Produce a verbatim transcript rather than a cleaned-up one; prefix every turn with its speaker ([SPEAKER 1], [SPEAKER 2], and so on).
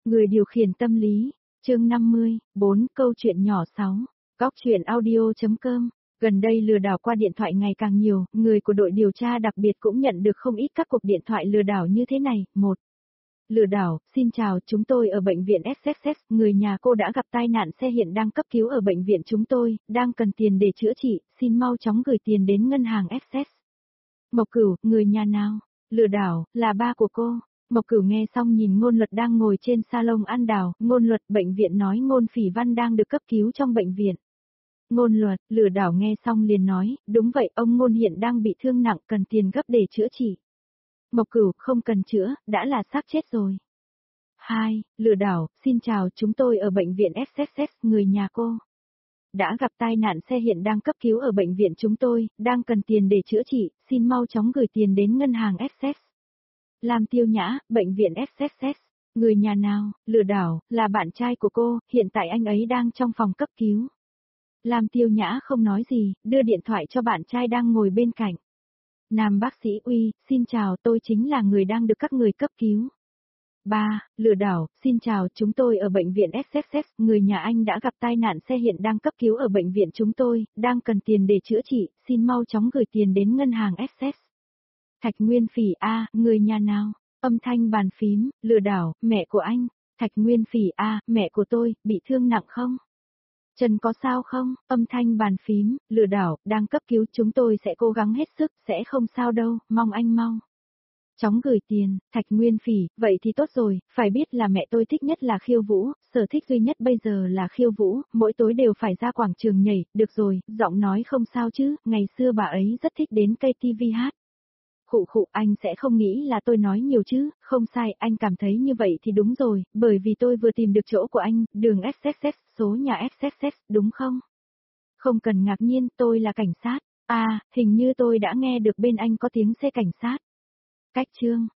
[SPEAKER 1] Người điều khiển tâm lý, chương năm mươi, bốn câu chuyện nhỏ sáu, Cóc truyện audio.com. Gần đây lừa đảo qua điện thoại ngày càng nhiều, người của đội điều tra đặc biệt cũng nhận được không ít các cuộc điện thoại lừa đảo như thế này. Một, Lừa đảo, xin chào, chúng tôi ở bệnh viện ét ét ét, người nhà cô đã gặp tai nạn xe hiện đang cấp cứu ở bệnh viện chúng tôi, đang cần tiền để chữa trị, xin mau chóng gửi tiền đến ngân hàng ét ét. Mộc Cửu, người nhà nào? Lừa đảo, là ba của cô. Mộc Cửu nghe xong nhìn Ngôn Luật đang ngồi trên salon ăn đào, Ngôn Luật, bệnh viện nói Ngôn Phỉ Văn đang được cấp cứu trong bệnh viện. Ngôn Luật, lừa đảo nghe xong liền nói, đúng vậy, ông Ngôn hiện đang bị thương nặng cần tiền gấp để chữa trị. Mộc Cửu, không cần chữa, đã là xác chết rồi. Hai, Lừa đảo, xin chào, chúng tôi ở bệnh viện ét ét ét, người nhà cô đã gặp tai nạn xe hiện đang cấp cứu ở bệnh viện chúng tôi, đang cần tiền để chữa trị, xin mau chóng gửi tiền đến ngân hàng ét ét. Lam Tiêu Nhã, bệnh viện ét ét ét, người nhà nào? Lừa đảo, là bạn trai của cô, hiện tại anh ấy đang trong phòng cấp cứu. Lam Tiêu Nhã không nói gì, đưa điện thoại cho bạn trai đang ngồi bên cạnh. Nam bác sĩ Uy, xin chào, tôi chính là người đang được các người cấp cứu. Ba, Lừa đảo, xin chào, chúng tôi ở bệnh viện ét ét ét, người nhà anh đã gặp tai nạn xe hiện đang cấp cứu ở bệnh viện chúng tôi, đang cần tiền để chữa trị, xin mau chóng gửi tiền đến ngân hàng ét ét. Thạch Nguyên Phỉ A, người nhà nào? Âm thanh bàn phím, lừa đảo, mẹ của anh. Thạch Nguyên Phỉ A, mẹ của tôi, bị thương nặng không? Trần có sao không? Âm thanh bàn phím, lừa đảo, đang cấp cứu, chúng tôi sẽ cố gắng hết sức, sẽ không sao đâu, mong anh mau chóng gửi tiền. Thạch Nguyên Phỉ, vậy thì tốt rồi, phải biết là mẹ tôi thích nhất là khiêu vũ, sở thích duy nhất bây giờ là khiêu vũ, mỗi tối đều phải ra quảng trường nhảy, được rồi, giọng nói không sao chứ, ngày xưa bà ấy rất thích đến ca tê vê hát. Khụ khụ, anh sẽ không nghĩ là tôi nói nhiều chứ, không sai, anh cảm thấy như vậy thì đúng rồi, bởi vì tôi vừa tìm được chỗ của anh, đường ét ét ét, số nhà ét ét ét, đúng không? Không cần ngạc nhiên, tôi là cảnh sát. À, hình như tôi đã nghe được bên anh có tiếng xe cảnh sát. Cách chương.